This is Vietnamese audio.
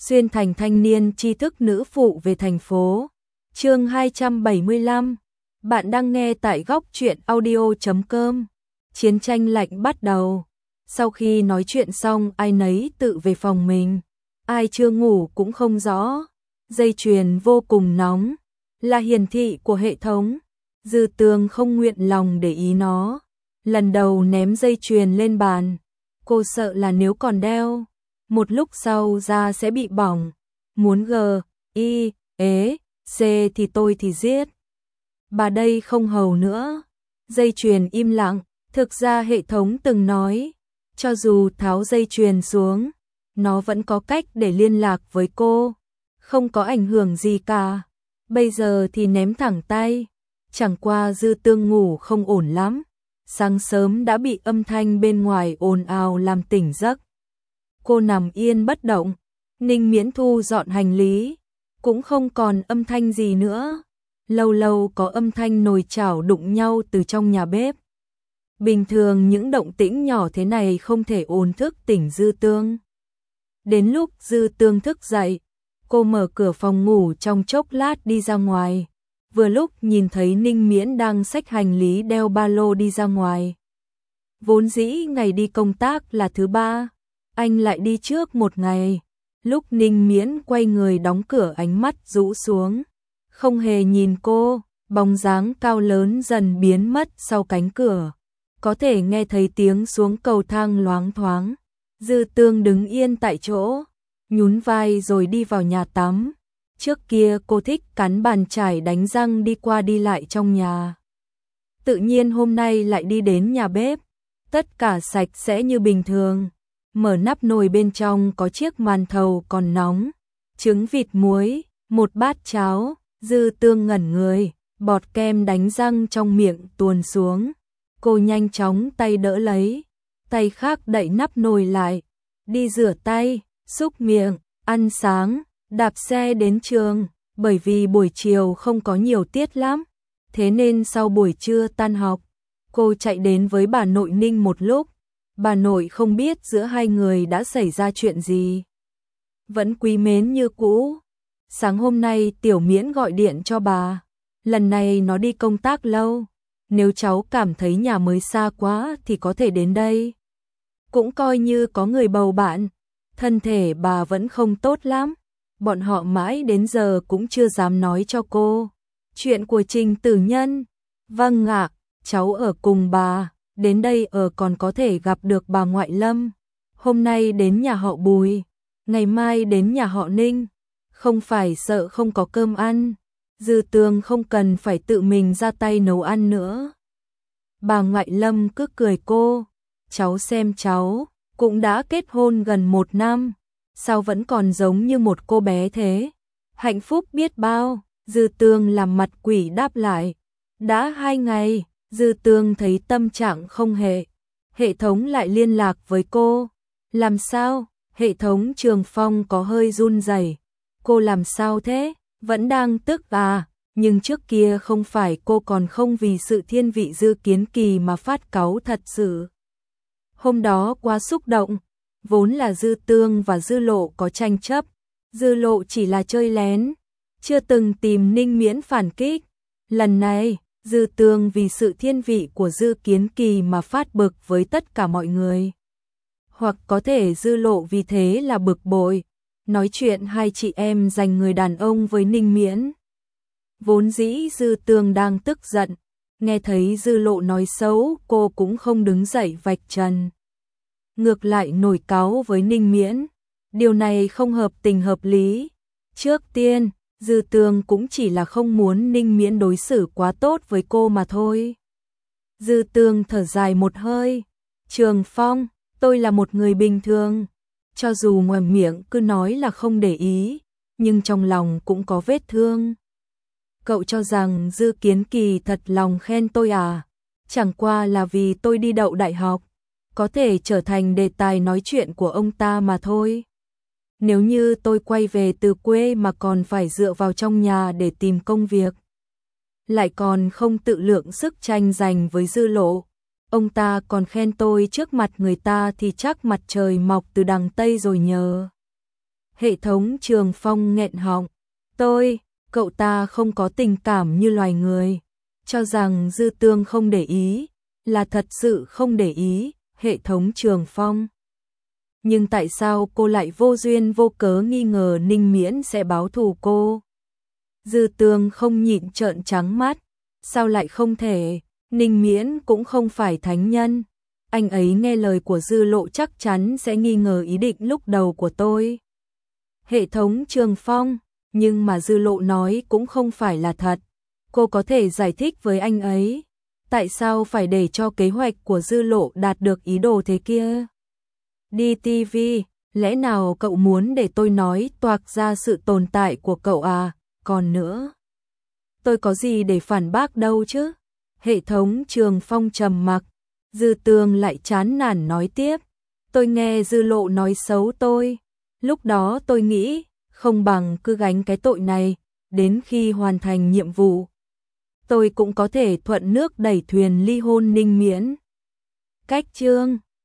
xuyên thành thanh niên tri thức nữ phụ về thành phố. Chương 275. Bạn đang nghe tại góc truyện audio.com. Chiến tranh lạnh bắt đầu. Sau khi nói chuyện xong, ai nấy tự về phòng mình. Ai chưa ngủ cũng không rõ. Dây chuyền vô cùng nóng, là hiển thị của hệ thống. Dư Tường không nguyện lòng để ý nó. Lần đầu ném dây chuyền lên bàn, cô sợ là nếu còn đeo, một lúc sau da sẽ bị bỏng. Muốn G, I, ế, C thì tôi thì giết. Bà đây không hầu nữa. Dây chuyền im lặng. Thực ra hệ thống từng nói, cho dù tháo dây chuyền xuống, nó vẫn có cách để liên lạc với cô. Không có ảnh hưởng gì cả. Bây giờ thì ném thẳng tay. Chẳng qua Dư Tương ngủ không ổn lắm. Sáng sớm đã bị âm thanh bên ngoài ồn ào làm tỉnh giấc. Cô nằm yên bất động. Ninh Miễn thu dọn hành lý, cũng không còn âm thanh gì nữa. Lâu lâu có âm thanh nồi chảo đụng nhau từ trong nhà bếp. Bình thường những động tĩnh nhỏ thế này không thể ồn thức tỉnh Dư Tương. Đến lúc Dư Tương thức dậy, cô mở cửa phòng ngủ trong chốc lát đi ra ngoài. Vừa lúc nhìn thấy Ninh Miễn đang xách hành lý đeo ba lô đi ra ngoài. Vốn dĩ ngày đi công tác là thứ ba, anh lại đi trước một ngày. Lúc Ninh Miễn quay người đóng cửa, ánh mắt rũ xuống, không hề nhìn cô, bóng dáng cao lớn dần biến mất sau cánh cửa. Có thể nghe thấy tiếng xuống cầu thang loáng thoáng. Dư Tương đứng yên tại chỗ, nhún vai rồi đi vào nhà tắm. Trước kia cô thích cắn bàn chải đánh răng đi qua đi lại trong nhà. Tự nhiên hôm nay lại đi đến nhà bếp. Tất cả sạch sẽ như bình thường. Mở nắp nồi, bên trong có chiếc màn thầu còn nóng, trứng vịt muối, một bát cháo. Dư Tương ngẩn người, bọt kem đánh răng trong miệng tuôn xuống. Cô nhanh chóng tay đỡ lấy, tay khác đậy nắp nồi lại, đi rửa tay, súc miệng, ăn sáng, đạp xe đến trường. Bởi vì buổi chiều không có nhiều tiết lắm, thế nên sau buổi trưa tan học, cô chạy đến với bà nội Ninh một lúc. Bà nội không biết giữa hai người đã xảy ra chuyện gì, vẫn quý mến như cũ. Sáng hôm nay Tiểu Miễn gọi điện cho bà, lần này nó đi công tác lâu, nếu cháu cảm thấy nhà mới xa quá thì có thể đến đây, cũng coi như có người bầu bạn. Thân thể bà vẫn không tốt lắm, bọn họ mãi đến giờ cũng chưa dám nói cho cô chuyện của Trình Tử Nhân. Vâng ạ, cháu ở cùng bà, đến đây ở còn có thể gặp được bà ngoại Lâm. Hôm nay đến nhà họ Bùi, ngày mai đến nhà họ Ninh. Không phải sợ không có cơm ăn, Dư Tương không cần phải tự mình ra tay nấu ăn nữa. Bà ngoại Lâm cứ cười cô, cháu xem cháu cũng đã kết hôn gần 1 năm, sao vẫn còn giống như một cô bé thế? Hạnh phúc biết bao. Dư Tương làm mặt quỷ đáp lại. Đã 2 ngày, Dư Tương thấy tâm trạng không hệ thống lại liên lạc với cô. Làm sao? Hệ thống Trường Phong có hơi run rẩy. Cô làm sao thế? Vẫn đang tức à? Nhưng trước kia không phải cô còn không vì sự thiên vị Dư Kiến Kỳ mà phát cáu thật sự. Hôm đó quá xúc động, vốn là Dư Tương và Dư Lộ có tranh chấp. Dư Lộ chỉ là chơi lén, chưa từng tìm Ninh Miễn phản kích. Lần này, Dư Tương vì sự thiên vị của Dư Kiến Kỳ mà phát bực với tất cả mọi người. Hoặc có thể Dư Lộ vì thế là bực bội, nói chuyện hai chị em giành người đàn ông với Ninh Miễn. Vốn dĩ Dư Tương đang tức giận, nghe thấy Dư Lộ nói xấu, cô cũng không đứng dậy vạch trần. Ngược lại nổi cáu với Ninh Miễn. Điều này không hợp tình hợp lý. Trước tiên, Dư Tương cũng chỉ là không muốn Ninh Miễn đối xử quá tốt với cô mà thôi. Dư Tương thở dài một hơi. Trường Phong, tôi là một người bình thường. Cho dù ngoài miệng cứ nói là không để ý, nhưng trong lòng cũng có vết thương. Cậu cho rằng Dư Kiến Kỳ thật lòng khen tôi à? Chẳng qua là vì tôi đi đậu đại học, có thể trở thành đề tài nói chuyện của ông ta mà thôi. Nếu như tôi quay về từ quê mà còn phải dựa vào trong nhà để tìm công việc, lại còn không tự lượng sức tranh giành với Dư Lộ, ông ta còn khen tôi trước mặt người ta thì chắc mặt trời mọc từ đằng Tây rồi nhờ. Hệ thống Trường Phong nghẹn họng. Cậu ta không có tình cảm như loài người. Cho rằng Dư Tương không để ý, là thật sự không để ý, hệ thống Trường Phong. Nhưng tại sao cô lại vô duyên vô cớ nghi ngờ Ninh Miễn sẽ báo thù cô? Dư Tương không nhịn trợn trắng mắt. Sao lại không thể? Ninh Miễn cũng không phải thánh nhân. Anh ấy nghe lời của Dư Lộ chắc chắn sẽ nghi ngờ ý định lúc đầu của tôi. Hệ thống Trường Phong, nhưng mà Dư Lộ nói cũng không phải là thật. Cô có thể giải thích với anh ấy. Tại sao phải để cho kế hoạch của Dư Lộ đạt được ý đồ thế kia? Đi TV, lẽ nào cậu muốn để tôi nói toạc ra sự tồn tại của cậu à? Còn nữa, tôi có gì để phản bác đâu chứ? Hệ thống Trường Phong trầm mặc. Dư Tương lại chán nản nói tiếp. Tôi nghe Dư Lộ nói xấu tôi. Lúc đó tôi nghĩ, không bằng cứ gánh cái tội này, đến khi hoàn thành nhiệm vụ. Tôi cũng có thể thuận nước đẩy thuyền ly hôn Ninh Miễn. Cách chương